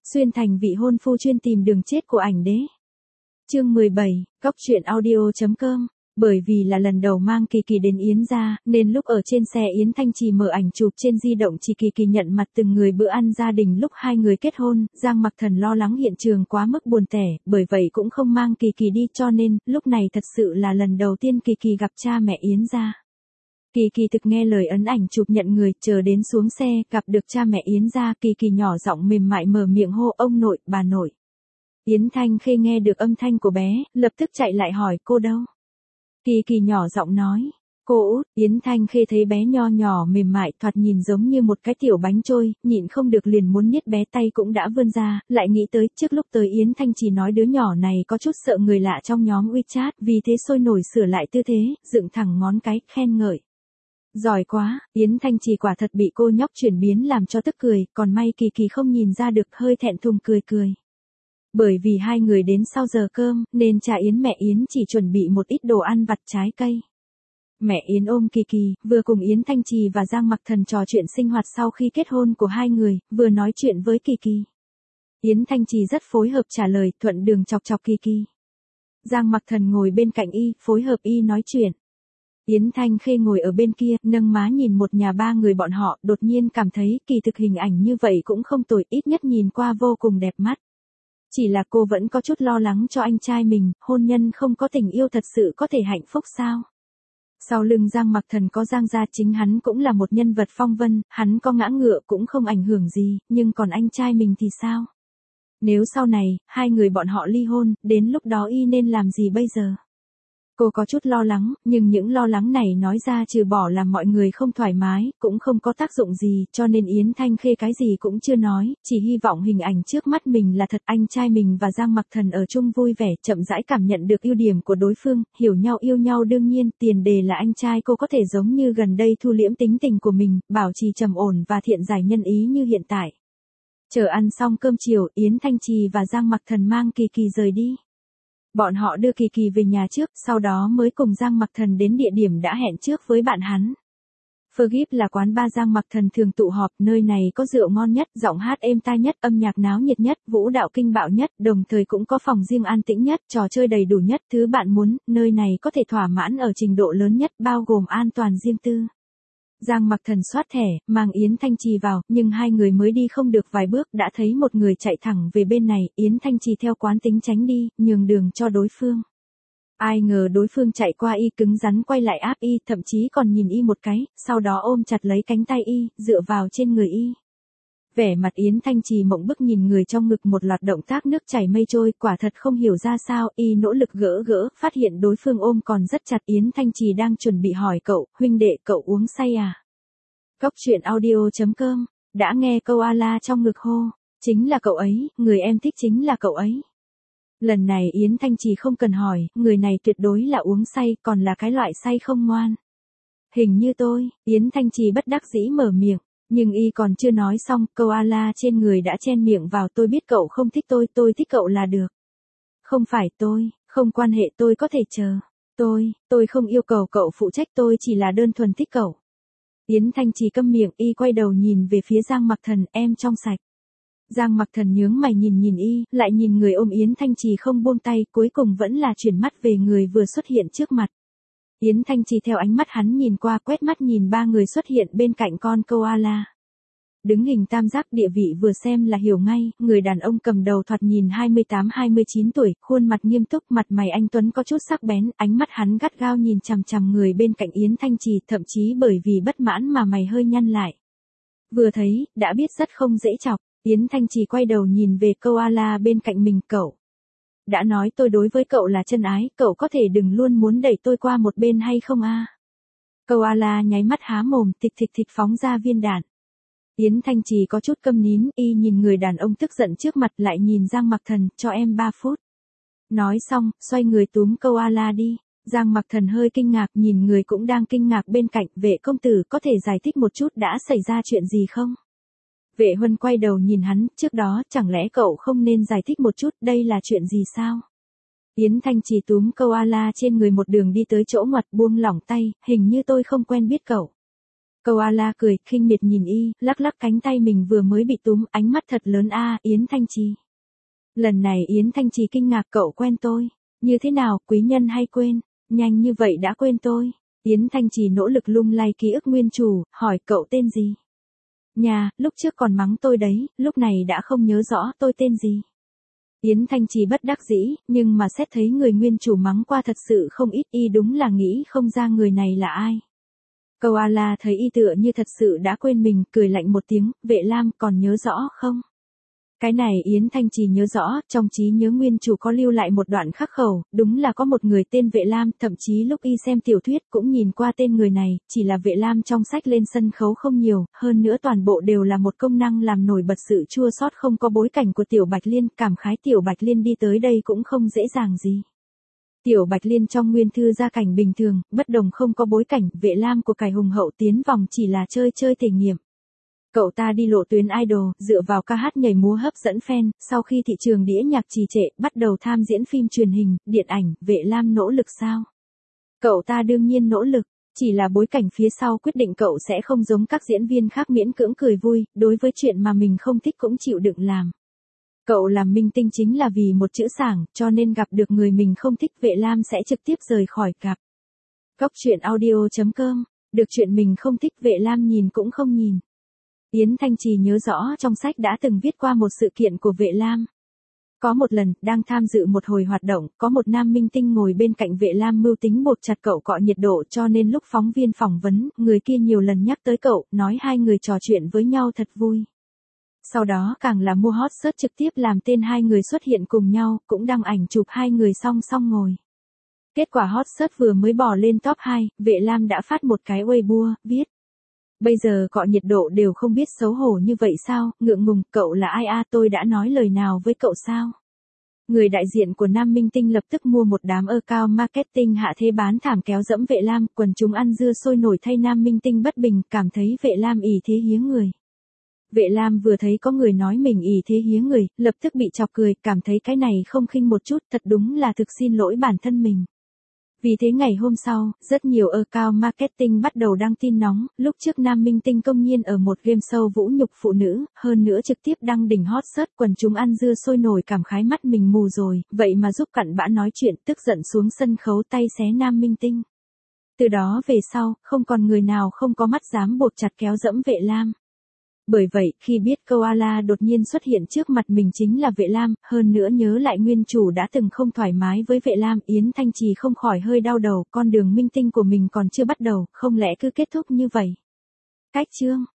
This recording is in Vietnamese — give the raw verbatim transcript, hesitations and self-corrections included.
Xuyên thành vị hôn phu chuyên tìm đường chết của ảnh đế. Chương mười bảy, Cóc truyện audio.com. Bởi vì là lần đầu mang Kỳ Kỳ đến Yến gia, nên lúc ở trên xe Yến Thanh Trì mở ảnh chụp trên di động chỉ Kỳ Kỳ nhận mặt từng người bữa ăn gia đình lúc hai người kết hôn. Giang Mặc Thần lo lắng hiện trường quá mức buồn tẻ, bởi vậy cũng không mang Kỳ Kỳ đi, cho nên lúc này thật sự là lần đầu tiên Kỳ Kỳ gặp cha mẹ Yến gia. Kỳ Kỳ thực nghe lời ấn ảnh chụp nhận người, chờ đến xuống xe, gặp được cha mẹ Yến gia, Kỳ Kỳ nhỏ giọng mềm mại mở miệng hô ông nội, bà nội. Yến Thanh Khê nghe được âm thanh của bé, lập tức chạy lại hỏi cô đâu. Kỳ Kỳ nhỏ giọng nói, cô út. Yến Thanh Khê thấy bé nho nhỏ mềm mại thoạt nhìn giống như một cái tiểu bánh trôi, nhịn không được liền muốn niết bé, tay cũng đã vươn ra, lại nghĩ tới trước lúc tới Yến Thanh Trì nói đứa nhỏ này có chút sợ người lạ trong nhóm WeChat, vì thế sôi nổi sửa lại tư thế, dựng thẳng ngón cái, khen ngợi. Giỏi quá. Yến Thanh Trì quả thật bị cô nhóc chuyển biến làm cho tức cười, còn may Kỳ Kỳ không nhìn ra được, hơi thẹn thùng cười cười. Bởi vì hai người đến sau giờ cơm, nên cha Yến mẹ Yến chỉ chuẩn bị một ít đồ ăn vặt trái cây. Mẹ Yến ôm Kỳ Kỳ, vừa cùng Yến Thanh Trì và Giang Mặc Thần trò chuyện sinh hoạt sau khi kết hôn của hai người, vừa nói chuyện với Kỳ Kỳ. Yến Thanh Trì rất phối hợp trả lời, thuận đường chọc chọc Kỳ Kỳ. Giang Mặc Thần ngồi bên cạnh y, phối hợp y nói chuyện. Yến Thanh Khê ngồi ở bên kia, nâng má nhìn một nhà ba người bọn họ, đột nhiên cảm thấy kỳ thực hình ảnh như vậy cũng không tồi, ít nhất nhìn qua vô cùng đẹp mắt. Chỉ là cô vẫn có chút lo lắng cho anh trai mình, hôn nhân không có tình yêu thật sự có thể hạnh phúc sao? Sau lưng Giang Mặc Thần có Giang gia, chính hắn cũng là một nhân vật phong vân, hắn có ngã ngựa cũng không ảnh hưởng gì, nhưng còn anh trai mình thì sao? Nếu sau này, hai người bọn họ ly hôn, đến lúc đó y nên làm gì bây giờ? Cô có chút lo lắng, nhưng những lo lắng này nói ra trừ bỏ làm mọi người không thoải mái, cũng không có tác dụng gì, cho nên Yến Thanh Khê cái gì cũng chưa nói, chỉ hy vọng hình ảnh trước mắt mình là thật, anh trai mình và Giang Mặc Thần ở chung vui vẻ, chậm rãi cảm nhận được ưu điểm của đối phương, hiểu nhau yêu nhau, đương nhiên, tiền đề là anh trai cô có thể giống như gần đây thu liễm tính tình của mình, bảo trì trầm ổn và thiện giải nhân ý như hiện tại. Chờ ăn xong cơm chiều, Yến Thanh Trì và Giang Mặc Thần mang Kỳ Kỳ rời đi. Bọn họ đưa Kỳ Kỳ về nhà trước, sau đó mới cùng Giang Mặc Thần đến địa điểm đã hẹn trước với bạn hắn. Fergip là quán bar Giang Mặc Thần thường tụ họp, nơi này có rượu ngon nhất, giọng hát êm tai nhất, âm nhạc náo nhiệt nhất, vũ đạo kinh bạo nhất, đồng thời cũng có phòng riêng an tĩnh nhất, trò chơi đầy đủ nhất, thứ bạn muốn, nơi này có thể thỏa mãn ở trình độ lớn nhất, bao gồm an toàn riêng tư. Giang Mặc Thần soát thẻ, mang Yến Thanh Trì vào, nhưng hai người mới đi không được vài bước đã thấy một người chạy thẳng về bên này, Yến Thanh Trì theo quán tính tránh đi, nhường đường cho đối phương. Ai ngờ đối phương chạy qua y, cứng rắn quay lại áp y, thậm chí còn nhìn y một cái, sau đó ôm chặt lấy cánh tay y, dựa vào trên người y. Vẻ mặt Yến Thanh Trì mộng bức nhìn người trong ngực, một loạt động tác nước chảy mây trôi, quả thật không hiểu ra sao, y nỗ lực gỡ gỡ, phát hiện đối phương ôm còn rất chặt. Yến Thanh Trì đang chuẩn bị hỏi cậu, huynh đệ cậu uống say à? Cóc truyện audio.com, đã nghe câu a la trong ngực hô, chính là cậu ấy, người em thích chính là cậu ấy. Lần này Yến Thanh Trì không cần hỏi, người này tuyệt đối là uống say, còn là cái loại say không ngoan. Hình như tôi, Yến Thanh Trì bất đắc dĩ mở miệng. Nhưng y còn chưa nói xong, câu a la trên người đã chen miệng vào, tôi biết cậu không thích tôi, tôi thích cậu là được. Không phải tôi, không quan hệ, tôi có thể chờ. Tôi, tôi không yêu cầu cậu phụ trách, tôi chỉ là đơn thuần thích cậu. Yến Thanh Trì câm miệng, y quay đầu nhìn về phía Giang Mặc Thần, em trong sạch. Giang Mặc Thần nhướng mày nhìn nhìn y, lại nhìn người ôm Yến Thanh Trì không buông tay, cuối cùng vẫn là chuyển mắt về người vừa xuất hiện trước mặt. Yến Thanh Trì theo ánh mắt hắn nhìn qua, quét mắt nhìn ba người xuất hiện bên cạnh con koala. Đứng hình tam giác, địa vị vừa xem là hiểu ngay, người đàn ông cầm đầu thoạt nhìn hai mươi tám hai mươi chín tuổi, khuôn mặt nghiêm túc, mặt mày anh tuấn có chút sắc bén, ánh mắt hắn gắt gao nhìn chằm chằm người bên cạnh Yến Thanh Trì, thậm chí bởi vì bất mãn mà mày hơi nhăn lại. Vừa thấy, đã biết rất không dễ chọc, Yến Thanh Trì quay đầu nhìn về koala bên cạnh mình, cậu. Đã nói tôi đối với cậu là chân ái, cậu có thể đừng luôn muốn đẩy tôi qua một bên hay không a? À? Koala nháy mắt há mồm, thịch thịch thịch phóng ra viên đạn. Yến Thanh Trì có chút câm nín, y nhìn người đàn ông tức giận trước mặt, lại nhìn Giang Mặc Thần, cho em ba phút. Nói xong, xoay người túm koala đi. Giang Mặc Thần hơi kinh ngạc, nhìn người cũng đang kinh ngạc bên cạnh, vệ công tử có thể giải thích một chút đã xảy ra chuyện gì không? Vệ Huân quay đầu nhìn hắn, trước đó, chẳng lẽ cậu không nên giải thích một chút, đây là chuyện gì sao? Yến Thanh Trì túm koala trên người một đường đi tới chỗ ngoặt, buông lỏng tay, hình như tôi không quen biết cậu. Koala cười, khinh miệt nhìn y, lắc lắc cánh tay mình vừa mới bị túm, ánh mắt thật lớn a, Yến Thanh Trì. Lần này Yến Thanh Trì kinh ngạc, cậu quen tôi. Như thế nào, quý nhân hay quên? Nhanh như vậy đã quên tôi. Yến Thanh Trì nỗ lực lung lay ký ức nguyên chủ, hỏi cậu tên gì? Nhà, lúc trước còn mắng tôi đấy, lúc này đã không nhớ rõ tôi tên gì. Yến Thanh Trì bất đắc dĩ, nhưng mà xét thấy người nguyên chủ mắng qua thật sự không ít, y đúng là nghĩ không ra người này là ai. Koala thấy y tựa như thật sự đã quên mình, cười lạnh một tiếng, Vệ Lam còn nhớ rõ không? Cái này Yến Thanh Trì nhớ rõ, trong trí nhớ nguyên chủ có lưu lại một đoạn khắc khẩu, đúng là có một người tên Vệ Lam, thậm chí lúc y xem tiểu thuyết cũng nhìn qua tên người này, chỉ là Vệ Lam trong sách lên sân khấu không nhiều, hơn nữa toàn bộ đều là một công năng làm nổi bật sự chua xót không có bối cảnh của Tiểu Bạch Liên, cảm khái Tiểu Bạch Liên đi tới đây cũng không dễ dàng gì. Tiểu Bạch Liên trong nguyên thư gia cảnh bình thường, bất đồng không có bối cảnh, Vệ Lam của cải hùng hậu tiến vòng chỉ là chơi chơi thể nghiệm. Cậu ta đi lộ tuyến idol, dựa vào ca hát nhảy múa hấp dẫn fan, sau khi thị trường đĩa nhạc trì trệ, bắt đầu tham diễn phim truyền hình, điện ảnh, Vệ Lam nỗ lực sao? Cậu ta đương nhiên nỗ lực, chỉ là bối cảnh phía sau quyết định cậu sẽ không giống các diễn viên khác miễn cưỡng cười vui, đối với chuyện mà mình không thích cũng chịu đựng làm. Cậu làm minh tinh chính là vì một chữ sảng, cho nên gặp được người mình không thích Vệ Lam sẽ trực tiếp rời khỏi cặp. Góc truyện audio chấm com, được chuyện mình không thích Vệ Lam nhìn cũng không nhìn. Yến Thanh Trì nhớ rõ trong sách đã từng viết qua một sự kiện của Vệ Lam. Có một lần, đang tham dự một hồi hoạt động, có một nam minh tinh ngồi bên cạnh Vệ Lam mưu tính bột chặt cậu cọ nhiệt độ cho nên lúc phóng viên phỏng vấn, người kia nhiều lần nhắc tới cậu, nói hai người trò chuyện với nhau thật vui. Sau đó càng là mua hot search trực tiếp làm tên hai người xuất hiện cùng nhau, cũng đăng ảnh chụp hai người song song ngồi. Kết quả hot search vừa mới bỏ lên top hai, Vệ Lam đã phát một cái Weibo, viết. Bây giờ cọ nhiệt độ đều không biết xấu hổ như vậy sao, ngượng ngùng, cậu là ai a, tôi đã nói lời nào với cậu sao? Người đại diện của nam minh tinh lập tức mua một đám account marketing hạ thế bán thảm kéo dẫm Vệ Lam, quần chúng ăn dưa sôi nổi thay nam minh tinh bất bình, cảm thấy Vệ Lam ỷ thế hiếng người. Vệ Lam vừa thấy có người nói mình ỷ thế hiếng người, lập tức bị chọc cười, cảm thấy cái này không khinh một chút, thật đúng là thực xin lỗi bản thân mình. Vì thế ngày hôm sau, rất nhiều account marketing bắt đầu đăng tin nóng, lúc trước nam minh tinh công nhiên ở một game show vũ nhục phụ nữ, hơn nữa trực tiếp đăng đỉnh hot search, quần chúng ăn dưa sôi nổi cảm khái mắt mình mù rồi, vậy mà giúp cặn bã nói chuyện, tức giận xuống sân khấu tay xé nam minh tinh. Từ đó về sau, không còn người nào không có mắt dám buộc chặt kéo dẫm Vệ Lam. Bởi vậy, khi biết Koala đột nhiên xuất hiện trước mặt mình chính là Vệ Lam, hơn nữa nhớ lại nguyên chủ đã từng không thoải mái với Vệ Lam, Yến Thanh Trì không khỏi hơi đau đầu, con đường minh tinh của mình còn chưa bắt đầu, không lẽ cứ kết thúc như vậy. Cách chương